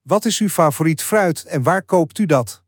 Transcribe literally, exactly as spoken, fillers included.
Wat is uw favoriet fruit en waar koopt u dat?